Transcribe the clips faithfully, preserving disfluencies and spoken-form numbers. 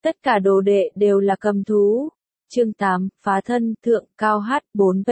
Tất cả đồ đệ đều là cầm thú. Chương tám, phá thân, thượng cao h bốn p.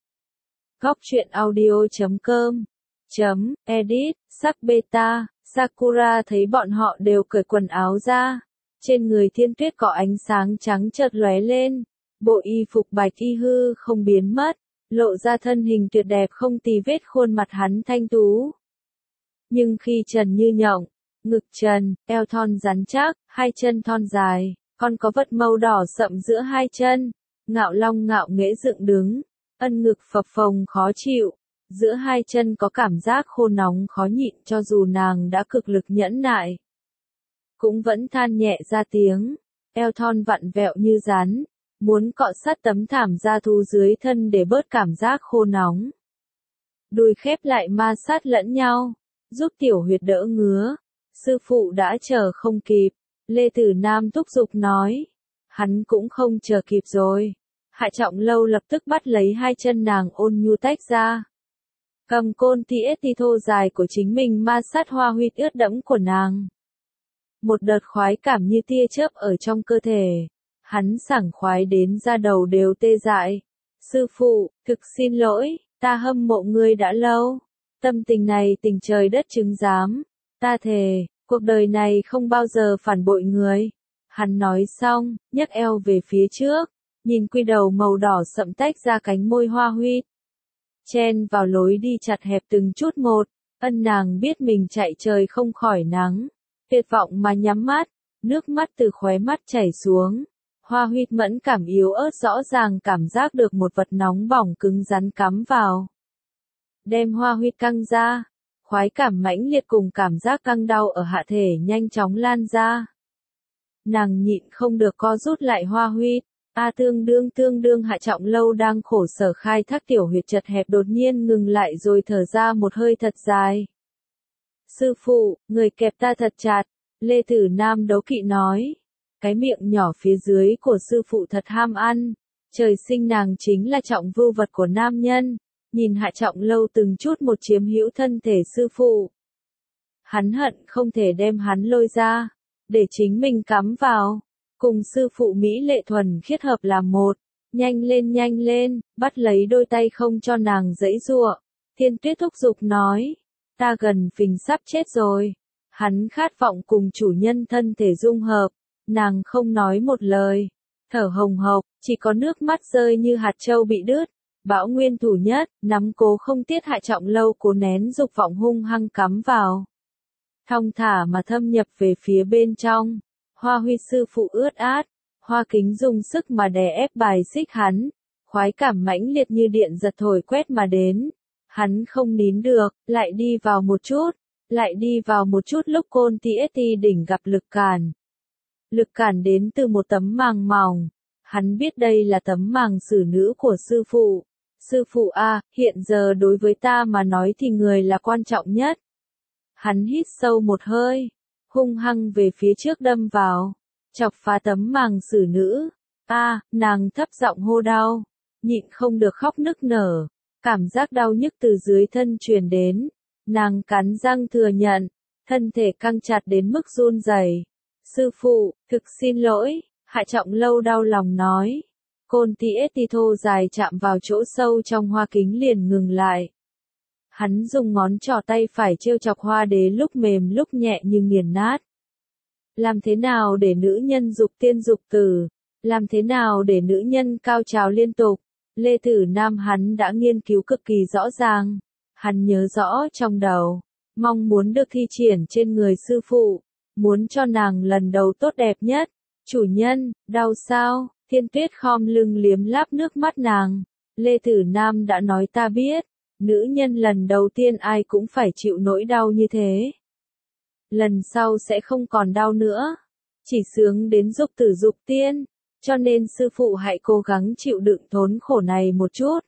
Góc truyện audio.com chấm edit, sắc beta, Sakura thấy bọn họ đều cởi quần áo ra. Trên người Thiên Tuyết có ánh sáng trắng chợt lóe lên. Bộ y phục bạch y hư không biến mất, lộ ra thân hình tuyệt đẹp không tì vết, khuôn mặt hắn thanh tú. Nhưng khi trần như nhộng, ngực trần, eo thon rắn chắc, hai chân thon dài, còn có vật màu đỏ sậm giữa hai chân, ngạo long ngạo nghễ dựng đứng, ân ngực phập phồng khó chịu, giữa hai chân có cảm giác khô nóng khó nhịn, cho dù nàng đã cực lực nhẫn nại, cũng vẫn than nhẹ ra tiếng, eo thon vặn vẹo như rắn, muốn cọ sát tấm thảm da thú dưới thân để bớt cảm giác khô nóng. Đùi khép lại ma sát lẫn nhau, giúp tiểu huyệt đỡ ngứa. Sư phụ đã chờ không kịp, Lê Tử Nam thúc giục nói. Hắn cũng không chờ kịp rồi. Hạ Trọng Lâu lập tức bắt lấy hai chân nàng ôn nhu tách ra. Cầm côn ti ét ti thô dài của chính mình ma sát hoa huyệt ướt đẫm của nàng. Một đợt khoái cảm như tia chớp ở trong cơ thể. Hắn sảng khoái đến da đầu đều tê dại. Sư phụ, thực xin lỗi, ta hâm mộ ngươi đã lâu. Tâm tình này tình trời đất chứng giám. Ta thề, cuộc đời này không bao giờ phản bội người. Hắn nói xong, nhấc eo về phía trước, nhìn quy đầu màu đỏ sậm tách ra cánh môi hoa huyết. Chen vào lối đi chặt hẹp từng chút một, ân nàng biết mình chạy trời không khỏi nắng. Tuyệt vọng mà nhắm mắt, nước mắt từ khóe mắt chảy xuống. Hoa huyết mẫn cảm yếu ớt rõ ràng cảm giác được một vật nóng bỏng cứng rắn cắm vào. Đem hoa huyết căng ra. Khoái cảm mãnh liệt cùng cảm giác căng đau ở hạ thể nhanh chóng lan ra. Nàng nhịn không được co rút lại hoa huyết. A tương đương tương đương Hạ Trọng Lâu đang khổ sở khai thác tiểu huyệt chật hẹp đột nhiên ngừng lại rồi thở ra một hơi thật dài. Sư phụ, người kẹp ta thật chặt, Lê Tử Nam đấu kỵ nói. Cái miệng nhỏ phía dưới của sư phụ thật ham ăn. Trời sinh nàng chính là trọng vưu vật của nam nhân. Nhìn Hạ Trọng Lâu từng chút một chiếm hữu thân thể sư phụ. Hắn hận không thể đem hắn lôi ra, để chính mình cắm vào, cùng sư phụ Mỹ lệ thuần khiết hợp làm một. Nhanh lên nhanh lên, bắt lấy đôi tay không cho nàng giãy giụa. Thiên Tuyết thúc giục nói, ta gần phình sắp chết rồi. Hắn khát vọng cùng chủ nhân thân thể dung hợp, nàng không nói một lời, thở hồng hộc, chỉ có nước mắt rơi như hạt châu bị đứt. Bão nguyên thủ nhất, nắm cố không tiết Hạ Trọng Lâu cố nén dục vọng hung hăng cắm vào. Thong thả mà thâm nhập về phía bên trong. Hoa huy sư phụ ướt át. Hoa kính dùng sức mà đè ép bài xích hắn. Khoái cảm mãnh liệt như điện giật thổi quét mà đến. Hắn không nín được, lại đi vào một chút. Lại đi vào một chút lúc côn ti ét ti đỉnh gặp lực cản. Lực cản đến từ một tấm màng mỏng. Hắn biết đây là tấm màng xử nữ của sư phụ. Sư phụ a, hiện giờ đối với ta mà nói thì người là quan trọng nhất. Hắn hít sâu một hơi, hung hăng về phía trước đâm vào, chọc phá tấm màng xử nữ. A, nàng thấp giọng hô đau, nhịn không được khóc nức nở, cảm giác đau nhức từ dưới thân truyền đến. Nàng cắn răng thừa nhận, thân thể căng chặt đến mức run rẩy. Sư phụ, thực xin lỗi, Hạ Trọng Lâu đau lòng nói. Côn ti ét ti thô dài chạm vào chỗ sâu trong hoa kính liền ngừng lại. Hắn dùng ngón trỏ tay phải trêu chọc hoa đế lúc mềm lúc nhẹ như nghiền nát. Làm thế nào để nữ nhân dục tiên dục tử? Làm thế nào để nữ nhân cao trào liên tục? Lê Tử Nam hắn đã nghiên cứu cực kỳ rõ ràng. Hắn nhớ rõ trong đầu. Mong muốn được thi triển trên người sư phụ. Muốn cho nàng lần đầu tốt đẹp nhất. Chủ nhân, đau sao? Thiên Tuyết khom lưng liếm láp nước mắt nàng. Lê Tử Nam đã nói ta biết. Nữ nhân lần đầu tiên ai cũng phải chịu nỗi đau như thế. Lần sau sẽ không còn đau nữa. Chỉ sướng đến dục tử dục tiên. Cho nên sư phụ hãy cố gắng chịu đựng thốn khổ này một chút.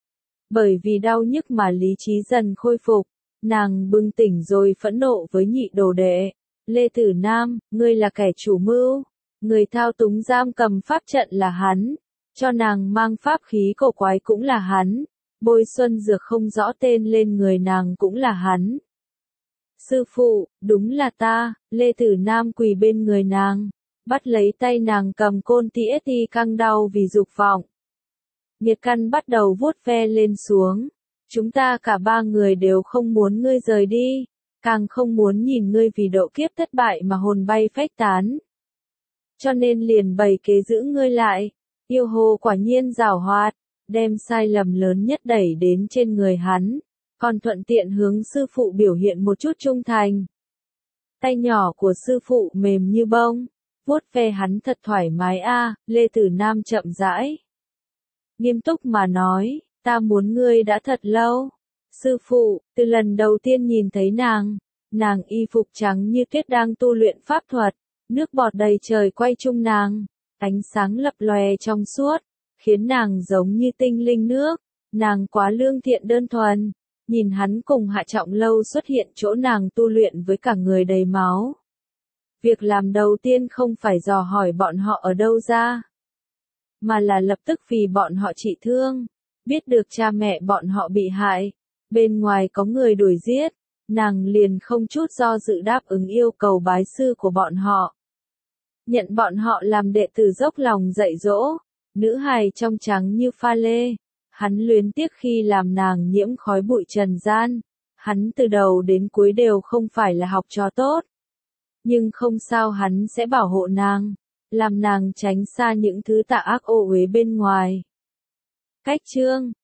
Bởi vì đau nhức mà lý trí dần khôi phục. Nàng bừng tỉnh rồi phẫn nộ với nhị đồ đệ. Lê Tử Nam, ngươi là kẻ chủ mưu. Người thao túng giam cầm pháp trận là hắn. Cho nàng mang pháp khí cổ quái cũng là hắn. Bôi xuân dược không rõ tên lên người nàng cũng là hắn. Sư phụ, đúng là ta. Lê Tử Nam quỳ bên người nàng. bắt lấy tay nàng cầm côn tỉa ti căng đau vì dục vọng. Nghiệt căn bắt đầu vuốt ve lên xuống. Chúng ta cả ba người đều không muốn ngươi rời đi, càng không muốn nhìn ngươi vì độ kiếp thất bại mà hồn bay phách tán. Cho nên liền bày kế giữ ngươi lại. Yêu hồ quả nhiên giảo hoạt, đem sai lầm lớn nhất đẩy đến trên người hắn, còn thuận tiện hướng sư phụ biểu hiện một chút trung thành. Tay nhỏ của sư phụ mềm như bông, vuốt ve hắn thật thoải mái a. Lê Tử Nam chậm rãi, nghiêm túc mà nói, ta muốn ngươi đã thật lâu. Sư phụ, từ lần đầu tiên nhìn thấy nàng, nàng y phục trắng như tuyết đang tu luyện pháp thuật, nước bọt đầy trời quay chung nàng, ánh sáng lập lòe trong suốt, khiến nàng giống như tinh linh nước, nàng quá lương thiện đơn thuần. Nhìn hắn cùng Hạ Trọng Lâu xuất hiện chỗ nàng tu luyện với cả người đầy máu. Việc làm đầu tiên không phải dò hỏi bọn họ ở đâu ra, mà là lập tức vì bọn họ trị thương. Biết được cha mẹ bọn họ bị hại, bên ngoài có người đuổi giết, nàng liền không chút do dự đáp ứng yêu cầu bái sư của bọn họ. Nhận bọn họ làm đệ tử dốc lòng dạy dỗ, nữ hài trong trắng như pha lê. Hắn luyến tiếc khi làm nàng nhiễm khói bụi trần gian, hắn từ đầu đến cuối đều không phải là học trò tốt. Nhưng không sao, hắn sẽ bảo hộ nàng, làm nàng tránh xa những thứ tà ác ô uế bên ngoài. Cách chương